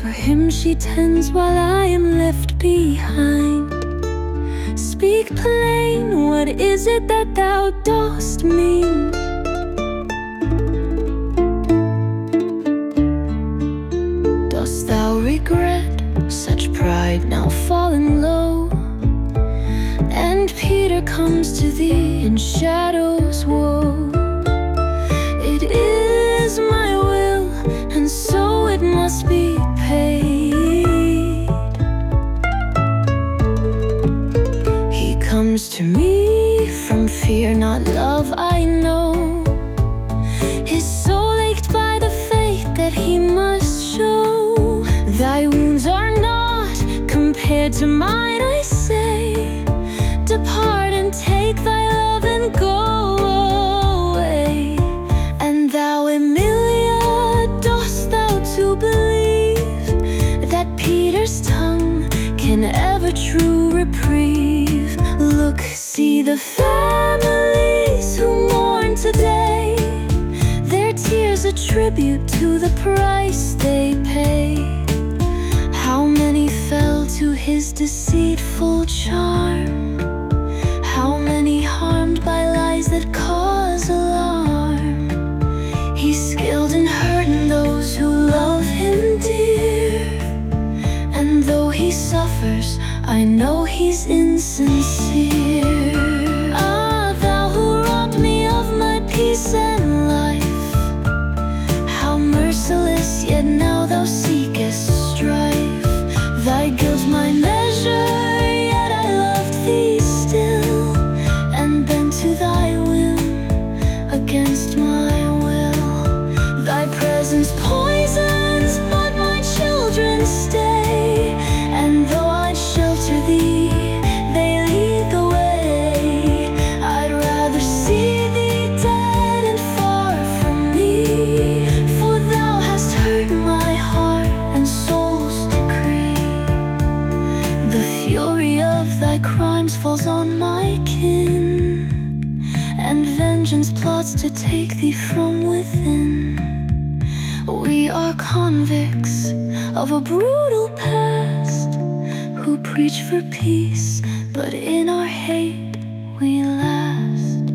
For him she tends while I am left behind. Speak plain, what is it that thou dost mean? Dost thou regret such pride now fallen low? And Peter comes to thee in shadows woe. It is my will, and so it must be paid. He comes to me from fear, not love, I know. His soul ached by the faith that he must show. Thy wounds are not compared to mine, I say. Depart and take thy love and go away. And thou, Emilia, dost thou too believe that Peter's tongue can ever true reprieve? Look, see the families who mourn today, their tears a tribute to the price they pay. How many fell to his deceitful charm? How many harmed by lies that cause alarm? He's skilled in hurting those who love him dear, and though he suffers, I know he's insincere. Ah, thou who robbed me of my peace and life, how merciless, yet now thou seekest strife. Thy guilt's my measure, yet I loved thee still, and bent to thy whim against my will. Thy presence poisons, but my children stay, and though I'd shelter thee, they lead the way. I'd rather see thee dead and far from me, for thou hast hurt my heart and soul's decree. The fury of thy crimes falls on my kin, and vengeance plots to take thee from within. We are convicts of a brutal past, who preach for peace, but in our hate we last.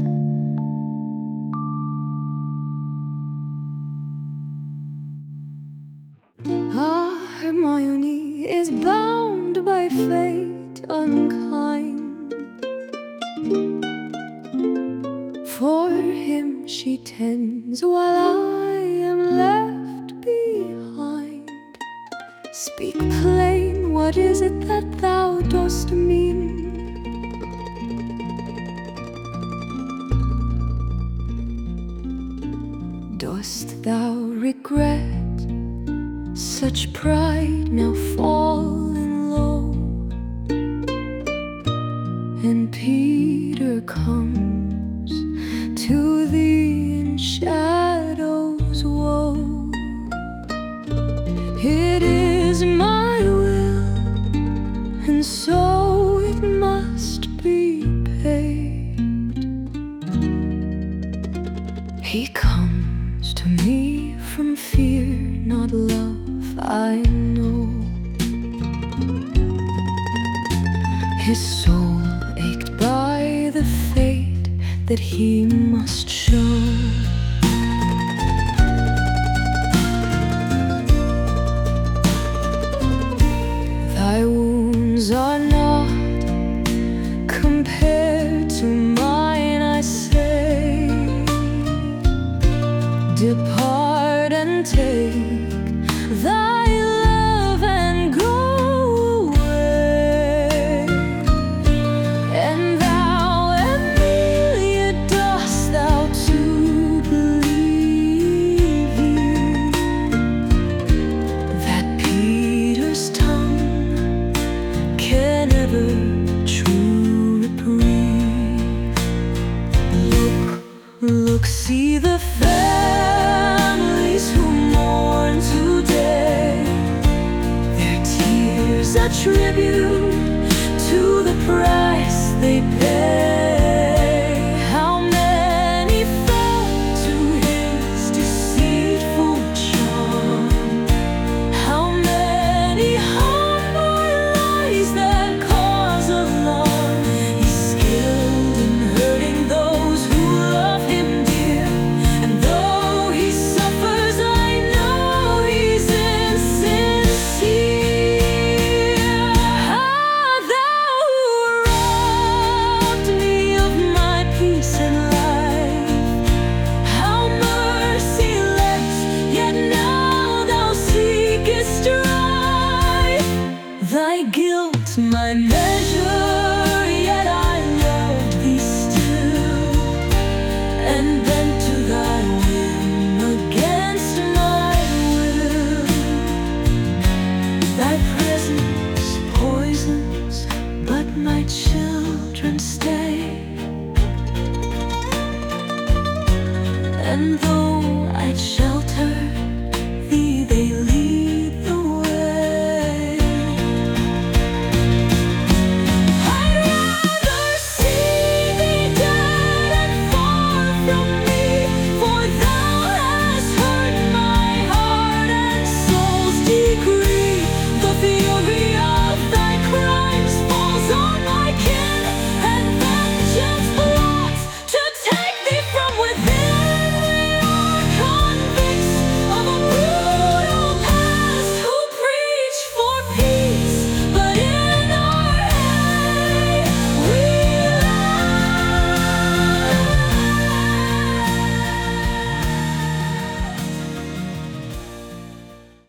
Ah, Hermione is bound by fate unkind. For him she tends while I am left behind. Speak plain, what is it that thou dost mean? Dost thou regret such pride now fallen low? And Peter comes to thee in shadows woe. It is my will, and so it must be paid. He comes to me from fear, not love, I know. His soul ached by the fate that he must show. Thy wounds are not compared to mine, I say. Depart and take thy love and go away. And thou, Emilia, dost thou too believe that Peter's tongue can ever true reprieve? Look, see the families who mourn today, their tears a tribute to the price they pay. How many fell to his deceitful charm? How many my children